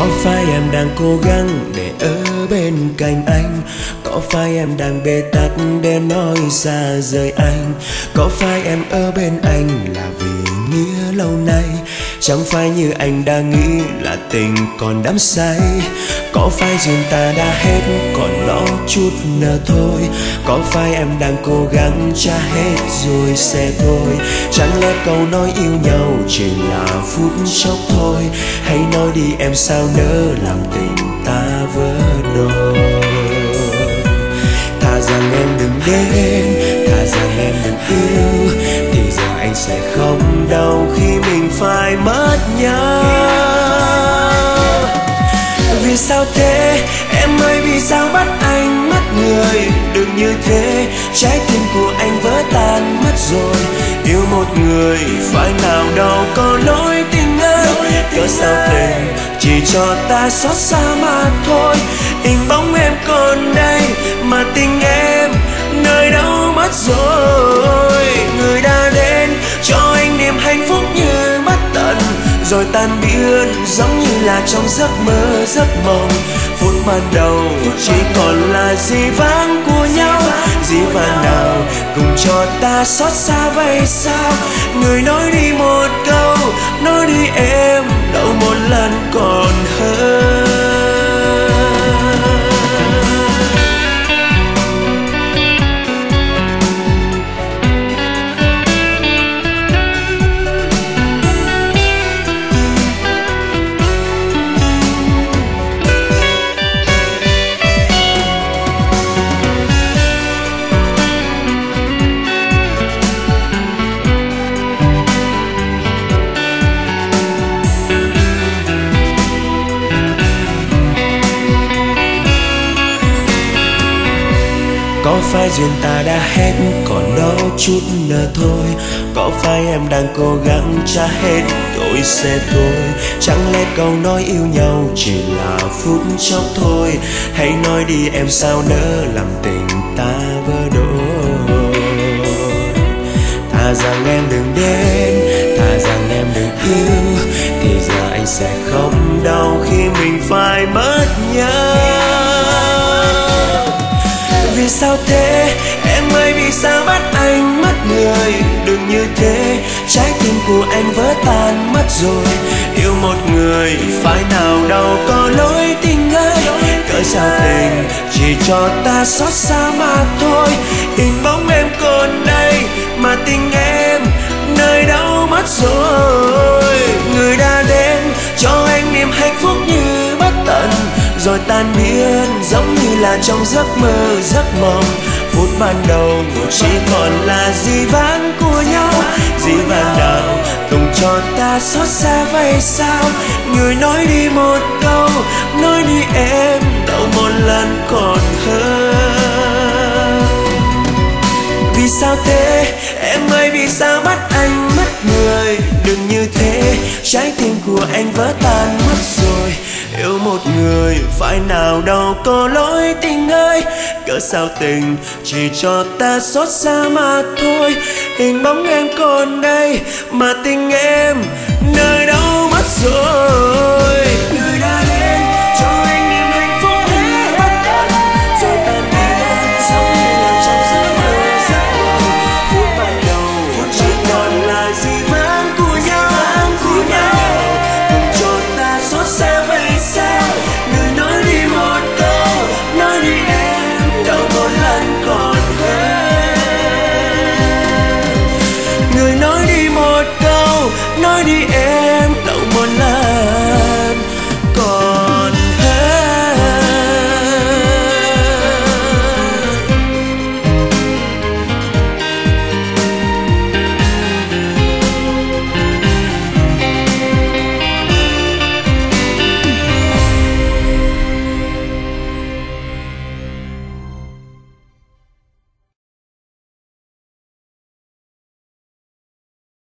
Có phải em đang cố gắng để ở bên cạnh anh? Có phải em đang bế tắc để nói xa rời anh? Có phải em ở bên anh là vì nghĩa lâu nay? Chẳng phải như anh đang nghĩ là tình còn đắm say. Có phải duyên ta đã hết còn lo chút nữa thôi? Có phải em đang cố gắng trả hết rồi sẽ thôi? Chẳng lẽ câu nói yêu nhau chỉ là phút chốc thôi? Hãy nói đi em sao nỡ làm tình ta vỡ đôi. Thà rằng em đừng đến, thà rằng em đừng yêu, thì giờ anh sẽ không đau khi mình phải mất nhau. Vì sao thế em ơi, vì sao bắt anh mất người? Đừng như thế, trái tim của anh vỡ tan mất rồi. Yêu một người phải nào đâu có nỗi tình ơi. Cớ sao tình chỉ cho ta xót xa mà thôi. Hình bóng em còn đây mà tình em nơi đâu mất rồi. Người đã đến cho anh niềm hạnh phúc như bất tận, rồi tan biến giống như là trong giấc mơ giấc mộng. Phút ban đầu chỉ còn là dĩ vãng của nhau. Dĩ vãng nào cùng cho ta xót xa vậy sao? Người nói đi một câu, nói đi em, đâu một lần còn hơn. Có phải duyên ta đã hết còn đó chút nữa thôi? Có phải em đang cố gắng trả hết rồi sẽ thôi? Chẳng lẽ câu nói yêu nhau chỉ là phút chốc thôi? Hãy nói đi em sao nỡ làm tình ta vỡ đôi. Thà rằng em đừng đến, thà rằng em đừng yêu, thì giờ anh sẽ không đau khi mình phải mất nhau. Vì sao thế em ơi, vì sao bắt anh mất người? Đừng như thế, trái tim của anh vỡ tan mất rồi. Yêu một người phải nào đâu có lỗi tình ơi. Cớ sao tình chỉ cho ta xót xa mà thôi. Hình bóng em còn đây mà tình em nơi đâu mất rồi. Người đã đến cho anh niềm hạnh phúc như bất tận, rồi tan biến giống như là trong giấc mơ giấc mộng. Phút ban đầu chỉ còn là dĩ vãng của nhau. Dĩ vãng nào cùng cho ta xót xa vậy sao? Người nói đi một câu, nói đi em, đâu một lần còn hơn. Vì sao thế em ơi, vì sao bắt anh mất người? Đừng như thế, trái tim của anh vỡ tan mất rồi. Yêu một người phải nào đâu có lỗi tình ơi. Cớ sao tình chỉ cho ta xót xa mà thôi. Hình bóng em còn đây mà tình em nơi đâu mất rồi. Người đã đến cho anh niềm hạnh phúc như bất tận, rồi tan biến giống như là trong giấc mơ giấc mộng. Phút ban đầu chỉ còn là dĩ vãng của nhau, của nhau cùng cho ta xót xa vậy sao? Người nói đi một câu, nói đi em, đâu một lần còn hơn. Người nói đi một câu, nói đi em, đâu